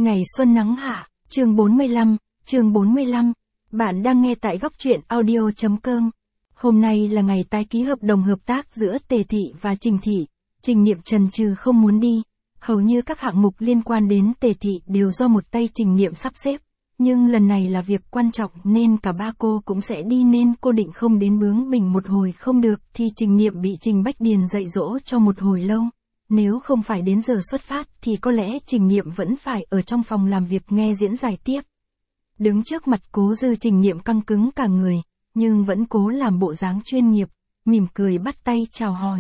Ngày xuân nắng hạ, chương 45. Bạn đang nghe tại góc truyện audio.com. Hôm nay là ngày tái ký hợp đồng hợp tác giữa Tề Thị và Trình Thị. Trình Niệm chần chừ không muốn đi. Hầu như các hạng mục liên quan đến Tề Thị đều do một tay Trình Niệm sắp xếp. Nhưng lần này là việc quan trọng nên cả ba cô cũng sẽ đi, nên cô định không đến bướng bỉnh một hồi không được thì Trình Niệm bị Trình Bách Điền dạy dỗ cho một hồi lâu. Nếu không phải đến giờ xuất phát thì có lẽ Trình Niệm vẫn phải ở trong phòng làm việc nghe diễn giải tiếp. Đứng trước mặt Cố Dư, Trình Niệm căng cứng cả người, nhưng vẫn cố làm bộ dáng chuyên nghiệp, mỉm cười bắt tay chào hỏi.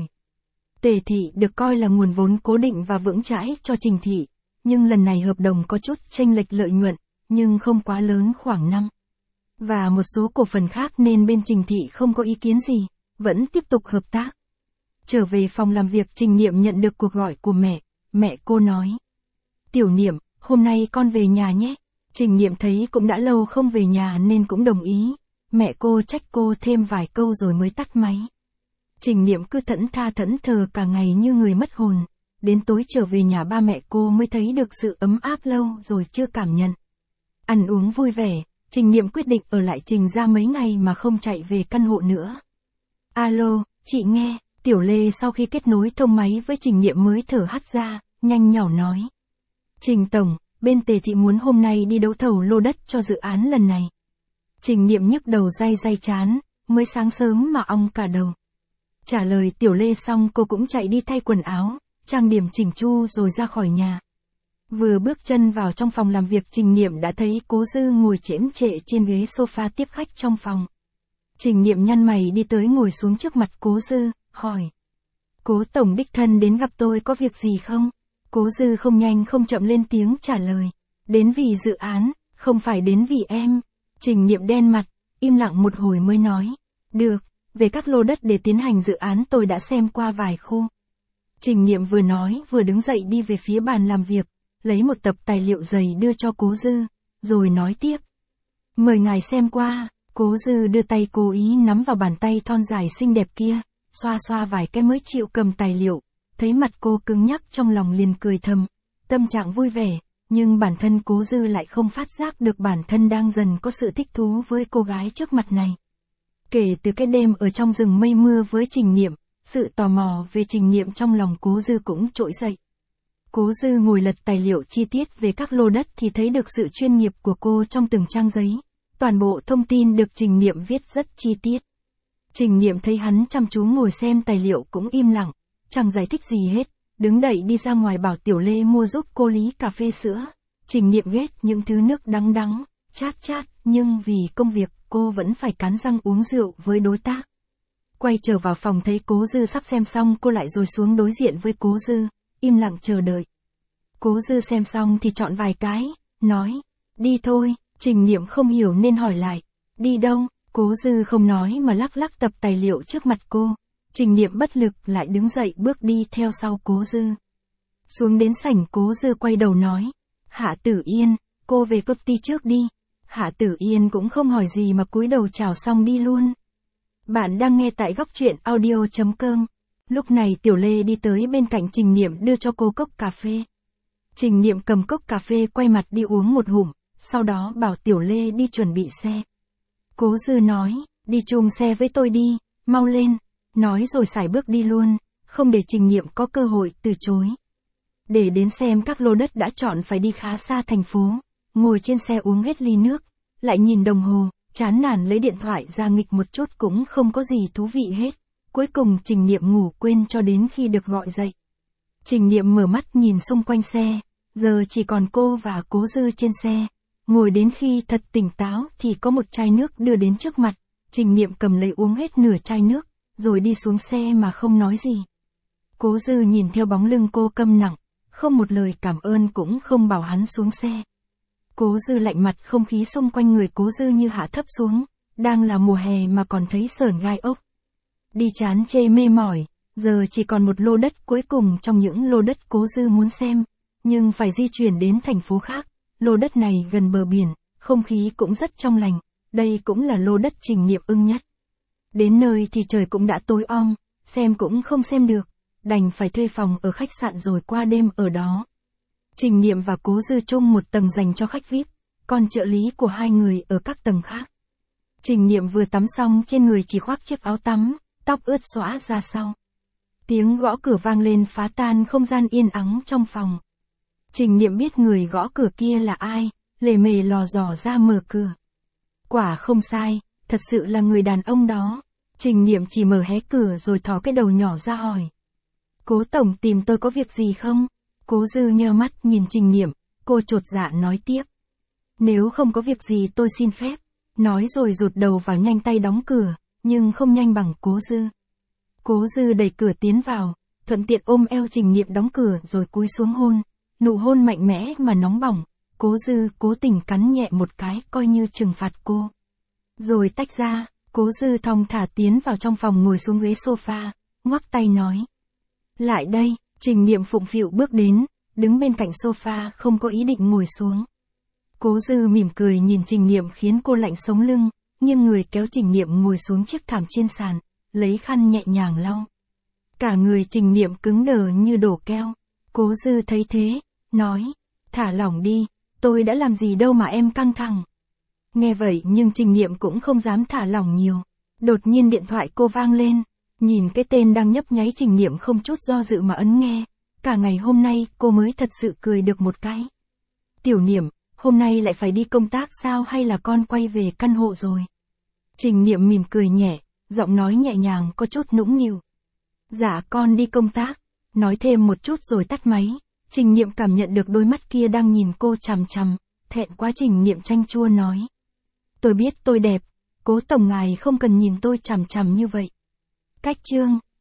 Tề Thị được coi là nguồn vốn cố định và vững chãi cho Trình Thị, nhưng lần này hợp đồng có chút chênh lệch lợi nhuận, nhưng không quá lớn, khoảng 5. Và một số cổ phần khác nên bên Trình Thị không có ý kiến gì, vẫn tiếp tục hợp tác. Trở về phòng làm việc, Trình Niệm nhận được cuộc gọi của mẹ cô nói. Tiểu Niệm, hôm nay con về nhà nhé. Trình Niệm thấy cũng đã lâu không về nhà nên cũng đồng ý. Mẹ cô trách cô thêm vài câu rồi mới tắt máy. Trình Niệm cứ thẫn thờ cả ngày như người mất hồn. Đến tối trở về nhà ba mẹ cô mới thấy được sự ấm áp lâu rồi chưa cảm nhận. Ăn uống vui vẻ, Trình Niệm quyết định ở lại Trình gia mấy ngày mà không chạy về căn hộ nữa. Alo, chị nghe. Tiểu Lê sau khi kết nối thông máy với Trình Niệm mới thở hắt ra, nhanh nhỏ nói. Trình Tổng, bên Tề Thị muốn hôm nay đi đấu thầu lô đất cho dự án lần này. Trình Niệm nhức đầu day chán, mới sáng sớm mà ong cả đầu. Trả lời Tiểu Lê xong cô cũng chạy đi thay quần áo, trang điểm chỉnh chu rồi ra khỏi nhà. Vừa bước chân vào trong phòng làm việc, Trình Niệm đã thấy Cố Dư ngồi chễm chệ trên ghế sofa tiếp khách trong phòng. Trình Niệm nhăn mày đi tới ngồi xuống trước mặt Cố Dư, hỏi. Cố Tổng đích thân đến gặp tôi có việc gì không? Cố Dư không nhanh không chậm lên tiếng trả lời. Đến vì dự án, không phải đến vì em. Trình Niệm đen mặt, im lặng một hồi mới nói. Được, về các lô đất để tiến hành dự án tôi đã xem qua vài khu. Trình Niệm vừa nói vừa đứng dậy đi về phía bàn làm việc, lấy một tập tài liệu dày đưa cho Cố Dư, rồi nói tiếp. Mời ngài xem qua. Cố Dư đưa tay cố ý nắm vào bàn tay thon dài xinh đẹp kia, xoa vài cái mới chịu cầm tài liệu. Thấy mặt cô cứng nhắc trong lòng liền cười thầm, tâm trạng vui vẻ, nhưng bản thân Cố Dư lại không phát giác được bản thân đang dần có sự thích thú với cô gái trước mặt này. Kể từ cái đêm ở trong rừng mây mưa với Trình Niệm, sự tò mò về Trình Niệm trong lòng Cố Dư cũng trỗi dậy. Cố Dư ngồi lật tài liệu chi tiết về các lô đất thì thấy được sự chuyên nghiệp của cô trong từng trang giấy. Toàn bộ thông tin được Trình Niệm viết rất chi tiết. Trình Niệm thấy hắn chăm chú ngồi xem tài liệu cũng im lặng, chẳng giải thích gì hết, đứng dậy đi ra ngoài bảo Tiểu Lê mua giúp cô ly cà phê sữa. Trình Niệm ghét những thứ nước đắng, chát, nhưng vì công việc cô vẫn phải cắn răng uống rượu với đối tác. Quay trở vào phòng thấy Cố Dư sắp xem xong, cô lại rồi xuống đối diện với Cố Dư, im lặng chờ đợi. Cố Dư xem xong thì chọn vài cái, nói, đi thôi. Trình Niệm không hiểu nên hỏi lại, đi đâu? Cố Dư không nói mà lắc tập tài liệu trước mặt cô. Trình Niệm bất lực lại đứng dậy bước đi theo sau Cố Dư. Xuống đến sảnh, Cố Dư quay đầu nói, Hạ Tử Yên, cô về công ty trước đi. Hạ Tử Yên cũng không hỏi gì mà cúi đầu chào xong đi luôn. Bạn đang nghe tại góc truyện audio.com. Lúc này Tiểu Lê đi tới bên cạnh Trình Niệm đưa cho cô cốc cà phê. Trình Niệm cầm cốc cà phê quay mặt đi uống một ngụm. Sau đó bảo Tiểu Lê đi chuẩn bị xe. Cố Dư nói, đi chung xe với tôi đi, mau lên. Nói rồi sải bước đi luôn, không để Trình Niệm có cơ hội từ chối. Để đến xem các lô đất đã chọn phải đi khá xa thành phố. Ngồi trên xe uống hết ly nước, lại nhìn đồng hồ, chán nản lấy điện thoại ra nghịch một chút cũng không có gì thú vị hết. Cuối cùng Trình Niệm ngủ quên cho đến khi được gọi dậy. Trình Niệm mở mắt nhìn xung quanh xe, giờ chỉ còn cô và Cố Dư trên xe. Ngồi đến khi thật tỉnh táo thì có một chai nước đưa đến trước mặt, Trình Niệm cầm lấy uống hết nửa chai nước, rồi đi xuống xe mà không nói gì. Cố Dư nhìn theo bóng lưng cô câm lặng, không một lời cảm ơn cũng không bảo hắn xuống xe. Cố Dư lạnh mặt, không khí xung quanh người Cố Dư như hạ thấp xuống, đang là mùa hè mà còn thấy sởn gai ốc. Đi chán chê mê mỏi, giờ chỉ còn một lô đất cuối cùng trong những lô đất Cố Dư muốn xem, nhưng phải di chuyển đến thành phố khác. Lô đất này gần bờ biển, không khí cũng rất trong lành, đây cũng là lô đất Trình Niệm ưng nhất. Đến nơi thì trời cũng đã tối om, xem cũng không xem được, đành phải thuê phòng ở khách sạn rồi qua đêm ở đó. Trình Niệm và Cố Dư chung một tầng dành cho khách VIP, còn trợ lý của hai người ở các tầng khác. Trình Niệm vừa tắm xong trên người chỉ khoác chiếc áo tắm, tóc ướt xõa ra sau. Tiếng gõ cửa vang lên phá tan không gian yên ắng trong phòng. Trình Niệm biết người gõ cửa kia là ai, lề mề lò dò ra mở cửa. Quả không sai, thật sự là người đàn ông đó. Trình Niệm chỉ mở hé cửa rồi thò cái đầu nhỏ ra hỏi. Cố tổng tìm tôi có việc gì không? Cố Dư nheo mắt nhìn Trình Niệm, cô chột dạ nói tiếp. Nếu không có việc gì tôi xin phép. Nói rồi rụt đầu vào nhanh tay đóng cửa, nhưng không nhanh bằng Cố Dư. Cố Dư đẩy cửa tiến vào, thuận tiện ôm eo Trình Niệm đóng cửa rồi cúi xuống hôn. Nụ hôn mạnh mẽ mà nóng bỏng, Cố Dư cố tình cắn nhẹ một cái coi như trừng phạt cô. Rồi tách ra, Cố Dư thong thả tiến vào trong phòng ngồi xuống ghế sofa, ngoắc tay nói. Lại đây, Trình Niệm phụng phịu bước đến, đứng bên cạnh sofa không có ý định ngồi xuống. Cố Dư mỉm cười nhìn Trình Niệm khiến cô lạnh sống lưng, nghiêng người kéo Trình Niệm ngồi xuống chiếc thảm trên sàn, lấy khăn nhẹ nhàng lau. Cả người Trình Niệm cứng đờ như đổ keo. Cố Dư thấy thế, nói, thả lỏng đi, tôi đã làm gì đâu mà em căng thẳng. Nghe vậy nhưng Trình Niệm cũng không dám thả lỏng nhiều. Đột nhiên điện thoại cô vang lên, nhìn cái tên đang nhấp nháy Trình Niệm không chút do dự mà ấn nghe. Cả ngày hôm nay cô mới thật sự cười được một cái. Tiểu Niệm, hôm nay lại phải đi công tác sao hay là con quay về căn hộ rồi? Trình Niệm mỉm cười nhẹ, giọng nói nhẹ nhàng có chút nũng nịu. Dạ con đi công tác. Nói thêm một chút rồi tắt máy. Trình Niệm cảm nhận được đôi mắt kia đang nhìn cô chằm chằm, thẹn quá Trình Niệm chanh chua nói. Tôi biết tôi đẹp, Cố tổng ngài không cần nhìn tôi chằm chằm như vậy. Cách chương